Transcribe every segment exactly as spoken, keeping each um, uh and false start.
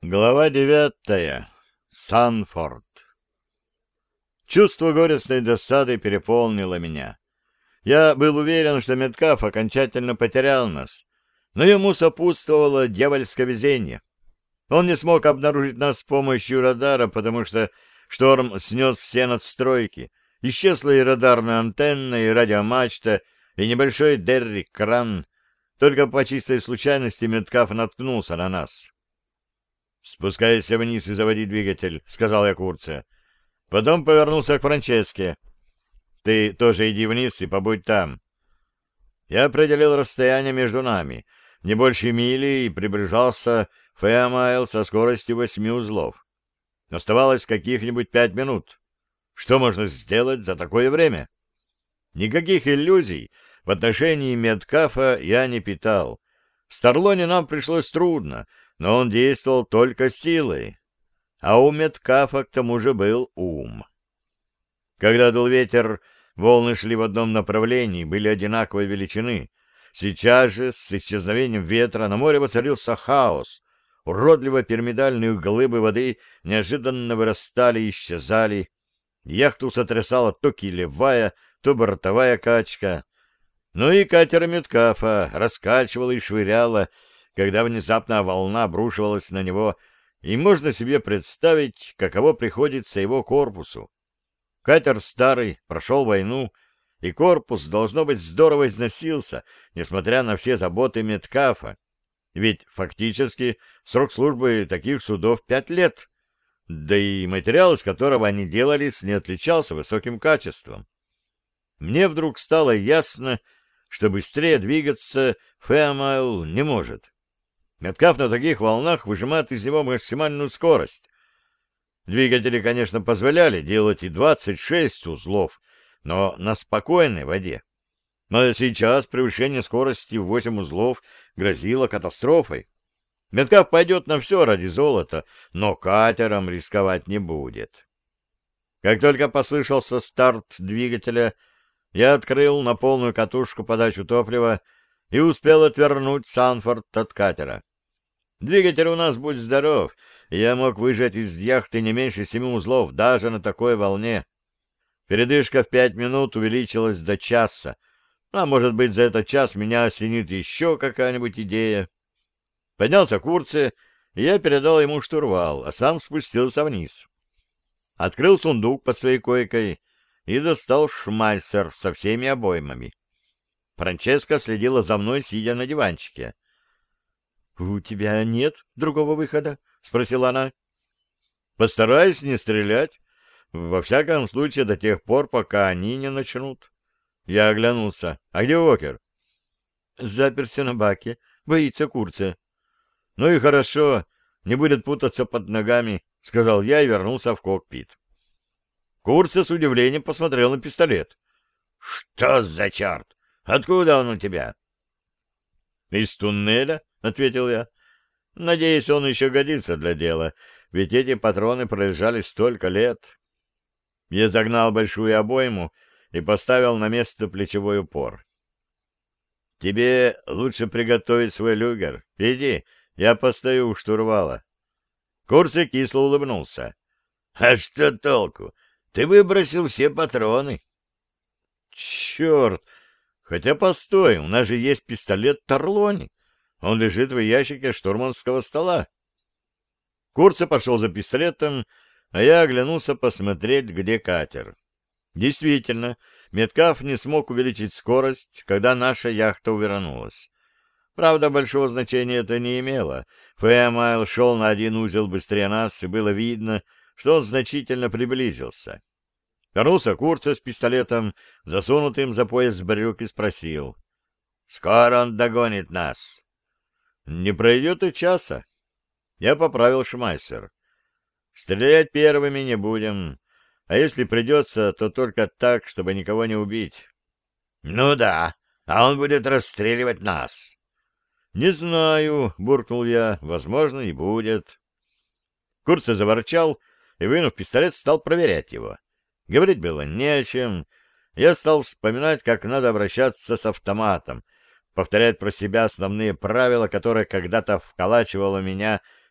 Глава девятая. Санфорд. Чувство горестной досады переполнило меня. Я был уверен, что Меткалф окончательно потерял нас, но ему сопутствовало дьявольское везение. Он не смог обнаружить нас с помощью радара, потому что шторм снес все надстройки. Исчезла и радарная антенна, и радиомачта, и небольшой деррик-кран. Только по чистой случайности Меткалф наткнулся на нас. «Спускайся вниз и заводи двигатель», — сказал я Курце. Потом повернулся к Франческе. «Ты тоже иди вниз и побудь там». Я определил расстояние между нами, не больше мили, и приближался Фэамайл со скоростью восьми узлов. Оставалось каких-нибудь пять минут. Что можно сделать за такое время? Никаких иллюзий в отношении Меткалфа я не питал. В Старлоне нам пришлось трудно, но он действовал только силой. А у Меткалфа к тому же был ум. Когда дул ветер, волны шли в одном направлении, были одинаковой величины. Сейчас же, с исчезновением ветра, на море воцарился хаос. Уродливо пирамидальные глыбы воды неожиданно вырастали и исчезали. Яхту сотрясала то килевая, то бортовая качка. Ну и катер Меткалфа раскачивала и швыряла, когда внезапно волна обрушивалась на него, и можно себе представить, каково приходится его корпусу. Катер старый, прошел войну, и корпус, должно быть, здорово износился, несмотря на все заботы Меткалфа. Ведь фактически срок службы таких судов пять лет, да и материал, из которого они делались, не отличался высоким качеством. Мне вдруг стало ясно, что быстрее двигаться Фэамайл не может. Меткалф на таких волнах выжимает из него максимальную скорость. Двигатели, конечно, позволяли делать и двадцать шесть узлов, но на спокойной воде. Но сейчас превышение скорости в восемь узлов грозило катастрофой. Меткалф пойдет на все ради золота, но катером рисковать не будет. Как только послышался старт двигателя, я открыл на полную катушку подачу топлива и успел отвернуть Санфорд от катера. Двигатель у нас, будь здоров, и я мог выжать из яхты не меньше семи узлов даже на такой волне. Передышка в пять минут увеличилась до часа, а может быть, за этот час меня осенит еще какая-нибудь идея. Поднялся Курце, и я передал ему штурвал, а сам спустился вниз. Открыл сундук под своей койкой и достал шмальцер со всеми обоймами. Франческа следила за мной, сидя на диванчике. — У тебя нет другого выхода? — спросила она. — Постараюсь не стрелять. Во всяком случае, до тех пор, пока они не начнут. Я оглянулся. — А где Уокер? — Заперся на баке. Боится Курце. — Ну и хорошо. Не будет путаться под ногами, — сказал я и вернулся в кокпит. Курце с удивлением посмотрел на пистолет. — Что за черт? Откуда он у тебя? — Из туннеля, — ответил я. — Надеюсь, он еще годится для дела, ведь эти патроны пролежали столько лет. Я загнал большую обойму и поставил на место плечевой упор. — Тебе лучше приготовить свой люгер. Иди, я постою у штурвала. Курце кисло улыбнулся. — А что толку? Ты выбросил все патроны. — Черт! Хотя постой, у нас же есть пистолет Тарлони. Он лежит в ящике штурманского стола. Курце пошел за пистолетом, а я оглянулся посмотреть, где катер. Действительно, Меткалф не смог увеличить скорость, когда наша яхта увернулась. Правда, большого значения это не имело. Фэамайл шел на один узел быстрее нас, и было видно, что он значительно приблизился. Вернулся Курце с пистолетом, засунутым за пояс брюк, и спросил. — Скоро он догонит нас. — Не пройдет и часа. Я поправил шмайсер. Стрелять первыми не будем, а если придется, то только так, чтобы никого не убить. — Ну да, а он будет расстреливать нас. — Не знаю, — буркнул я, — возможно, и будет. Курце заворчал и, вынув пистолет, стал проверять его. Говорить было не о чем. Я стал вспоминать, как надо обращаться с автоматом, повторять про себя основные правила, которые когда-то вколачивала меня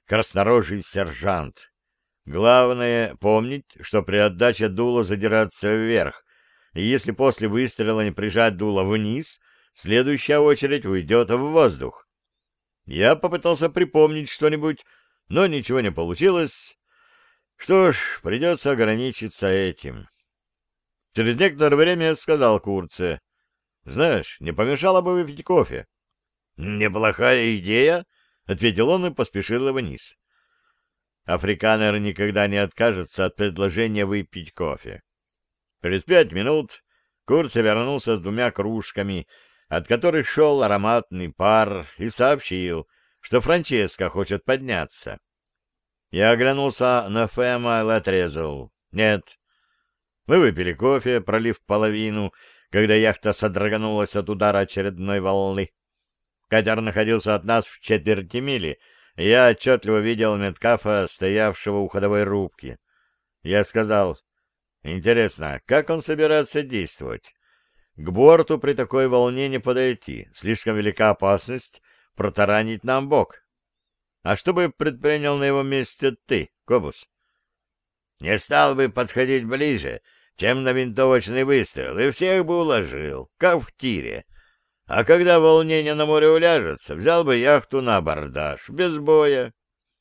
краснорожий сержант. Главное — помнить, что при отдаче дула задираться вверх, и если после выстрела не прижать дуло вниз, следующая очередь уйдет в воздух. Я попытался припомнить что-нибудь, но ничего не получилось. Что ж, придется ограничиться этим. Через некоторое время я сказал Курце: «Знаешь, не помешало бы выпить кофе». «Неплохая идея», — ответил он и поспешил вниз. Африканер никогда не откажется от предложения выпить кофе. Через пять минут Курце вернулся с двумя кружками, от которых шел ароматный пар, и сообщил, что Франческа хочет подняться. Я оглянулся на Фэма и отрезал: «Нет». Мы выпили кофе, пролив половину, когда яхта содроганулась от удара очередной волны. Катер находился от нас в четверти мили, и я отчетливо видел Меткафа, стоявшего у ходовой рубки. Я сказал: «Интересно, как он собирается действовать? К борту при такой волне не подойти, слишком велика опасность протаранить нам бок. А что бы предпринял на его месте ты, Кобус?» «Не стал бы подходить ближе, чем на винтовочный выстрел, и всех бы уложил, как в тире. А когда волнение на море уляжется, взял бы яхту на абордаж, без боя».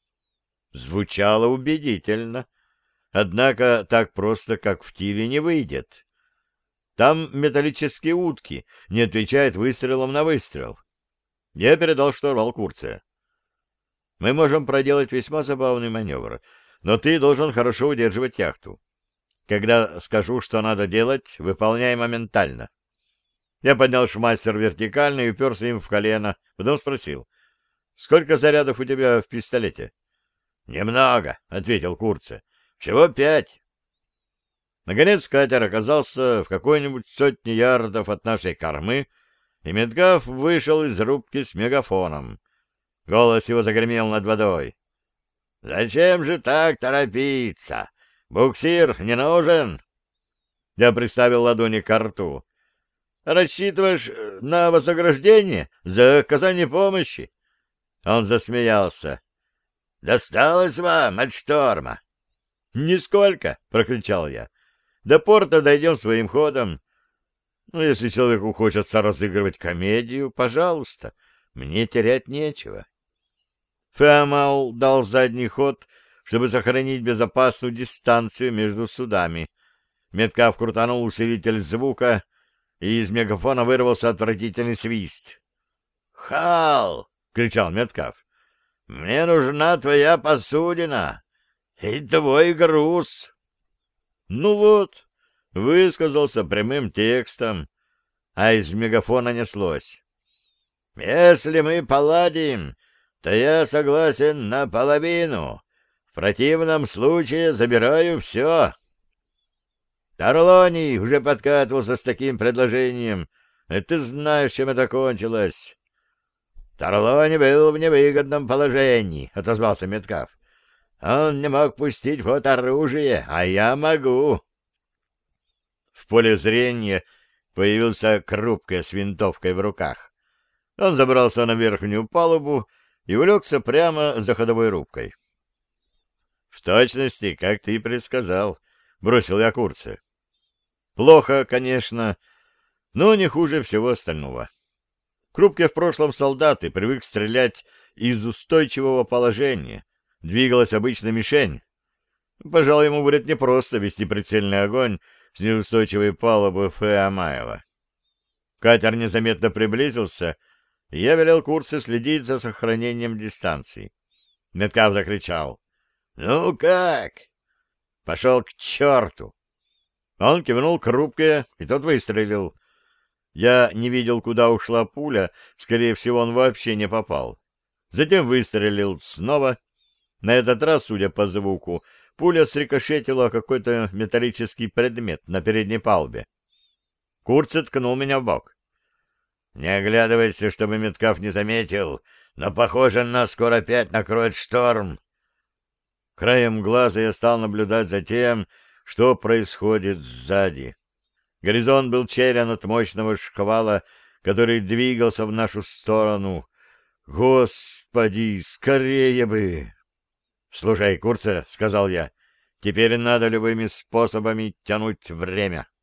Звучало убедительно. Однако так просто, как в тире, не выйдет. Там металлические утки, не отвечают выстрелом на выстрел. Я передал штурвал Курце. «Мы можем проделать весьма забавный маневр, но ты должен хорошо удерживать яхту. Когда скажу, что надо делать, выполняй моментально». Я поднял шмайсер вертикально и уперся им в колено, потом спросил: «Сколько зарядов у тебя в пистолете?» «Немного», — ответил Курце. «Всего пять». Наконец катер оказался в какой-нибудь сотне ярдов от нашей кормы, и Меткаф вышел из рубки с мегафоном. Голос его загремел над водой: «Зачем же так торопиться? Буксир не нужен?» Я приставил ладони к рту. «Рассчитываешь на вознаграждение за оказание помощи?» Он засмеялся. «Досталось вам от шторма?» «Нисколько!» — прокричал я. «До порта дойдем своим ходом. Ну, если человеку хочется разыгрывать комедию, пожалуйста, мне терять нечего». Фэмал дал задний ход, чтобы сохранить безопасную дистанцию между судами. Меткаф крутанул усилитель звука, и из мегафона вырвался отвратительный свист. «Хал!» — кричал Меткаф. «Мне нужна твоя посудина и твой груз». Ну вот, высказался прямым текстом, а из мегафона неслось: «Если мы поладим, то я согласен наполовину. В противном случае забираю все». Тарлоний уже подкатывался с таким предложением. И ты знаешь, чем это кончилось. «Тарлони был в невыгодном положении», — отозвался Меткаф. «Он не мог пустить в ход оружие, а я могу». В поле зрения появился Крупка с винтовкой в руках. Он забрался на верхнюю палубу и улегся прямо за ходовой рубкой. «В точности, как ты предсказал», — бросил я Курце. «Плохо, конечно, но не хуже всего остального. Крупке в прошлом солдат и привык стрелять из устойчивого положения. Двигалась обычная мишень. Пожалуй, ему будет непросто вести прицельный огонь с неустойчивой палубы Феамаева». Катер незаметно приблизился, и я велел Курце следить за сохранением дистанции. Меткаф закричал: «Ну как?» «Пошел к черту!» Он кивнул к рубке, и тот выстрелил. Я не видел, куда ушла пуля, скорее всего, он вообще не попал. Затем выстрелил снова. На этот раз, судя по звуку, пуля срикошетила какой-то металлический предмет на передней палубе. Курце ткнул меня в бок. «Не оглядывайся, чтобы Меткаф не заметил, но, похоже, нас скоро опять накроет шторм». Краем глаза я стал наблюдать за тем, что происходит сзади. Горизонт был черен от мощного шквала, который двигался в нашу сторону. Господи, скорее бы! — Слушай, Курце, — сказал я, — теперь надо любыми способами тянуть время.